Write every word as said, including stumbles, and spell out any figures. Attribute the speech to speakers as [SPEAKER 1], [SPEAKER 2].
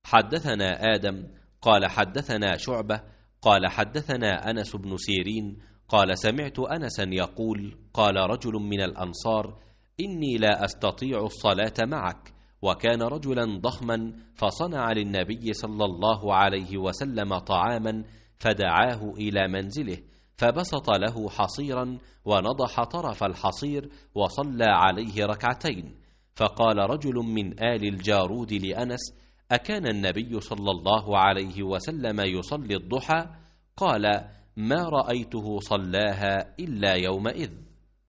[SPEAKER 1] حدثنا آدم قال حدثنا شعبة قال حدثنا أنس بن سيرين قال سمعت أنسا يقول قال رجل من الأنصار إني لا أستطيع الصلاة معك، وكان رجلا ضخما فصنع للنبي صلى الله عليه وسلم طعاما فدعاه إلى منزله فبسط له حصيرا ونضح طرف الحصير وصلى عليه ركعتين، فقال رجل من آل الجارود لأنس أكان النبي صلى الله عليه وسلم يصلي الضحى؟ قال ما رأيته صلاها إلا يومئذ.